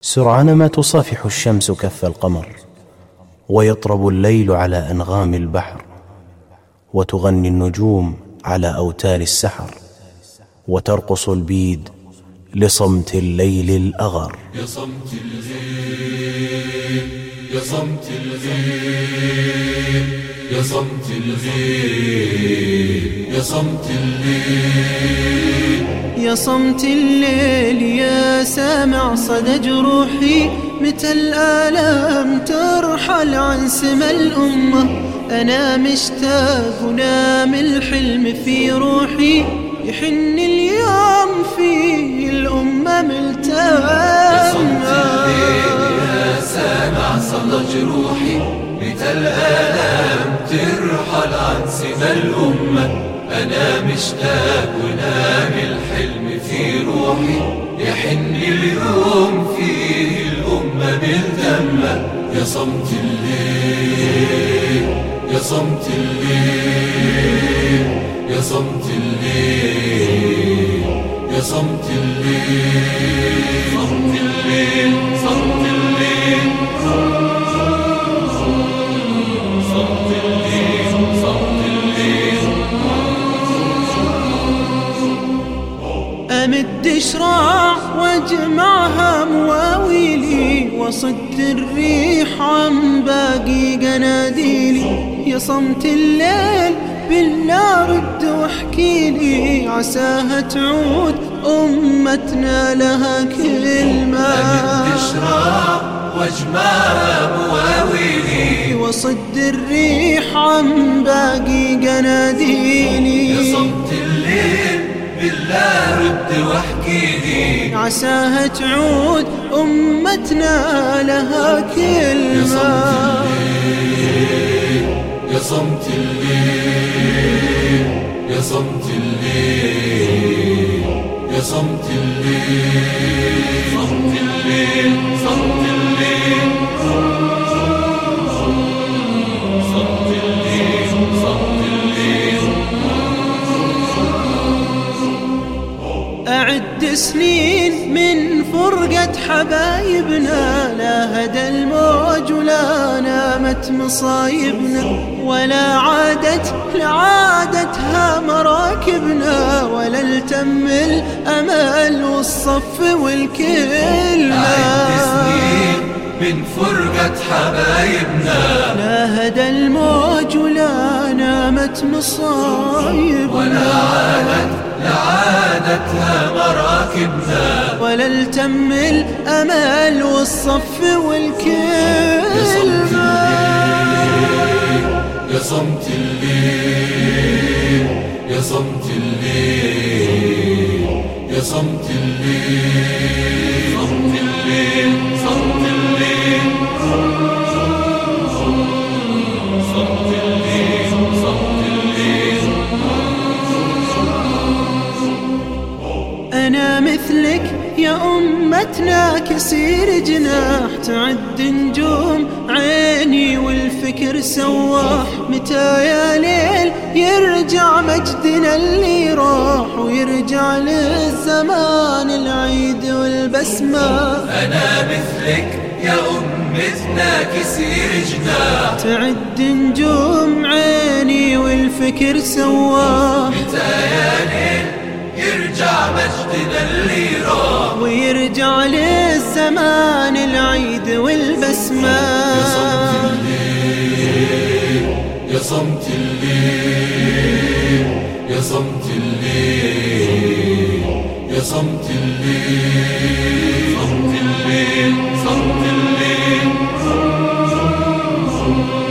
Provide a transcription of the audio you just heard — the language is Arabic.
سرعان ما تصافح الشمس كف القمر، ويطرب الليل على أنغام البحر، وتغني النجوم على أوتار السحر، وترقص البيد لصمت الليل الأغر. يا صمت الغيب يا صمت الغيب يا صمت الغيب يا صمت الليل يا صمت الليل يا سامع صدى جروحي، متى الآلام ترحل عن سما الأمة. أنا مشتاق ونام الحلم في روحي، يحن اليوم فيه الأمة ملتامة. يا صمت الليل يا سامع صدى جروحي، متى الآلام ترحل عن سما الأمة. أنا مشتاق ونام الحلم في روحي، يحن اليوم فيه الأمة ملتمة. يا صمت الليل يا صمت الليل يا صمت الليل يا صمت الليل صمت الليل صمت الليل صمت الليل صمت الليل. أمد شراع واجمعها مواويلي، وصد الريح عن باقي قناديلي. يا صمت الليل بالله رد واحكيلي، عساها تعود أمتنا لها كلمة. أمد شراع واجمعها مواويلي، وصد الريح عن باقي قناديلي. يا صمت الليل بالله رد واحكيلي، عساها تعود أمتنا لها كلمة. يا صمت الليل يا صمت الليل يا صمت الليل صمت الليل صمت الليل صمت الليل صمت الليل. أعد سنين من فرقة حبايبنا، لا هدى الموج ولا نامت مصايبنا، ولا عادت لعادتها مراكبنا، ولا التم الأمل والصف والكلمة. أعد سنين من فرقة حبايبنا، لا هدى الموج ولا نامت مصايبنا، ولا عادت لعادتها مراكبنا، ولا التم الأمل والصف والكلمة. يا صمت الليل يا صمت الليل يا صمت الليل صمت الليل صمت الليل صمت الليل صمت الليل. أنا مثلك يا أمتنا كسير جناح، تعد نجوم عيني والفكر سواح. متى يا ليل يرجع مجدنا اللي راح، ويرجع للزمان العيد والبسمة. أنا مثلك يا أمتنا كسير جناح، تعد نجوم عيني والفكر سواح. متى يا ليل يرجع مجدنا اللي راح، ويرجع للزمان العيد والبسمة. يا صمت الليل يا صمت الليل يا صمت الليل يا صمت الليل صمت الليل صمت الليل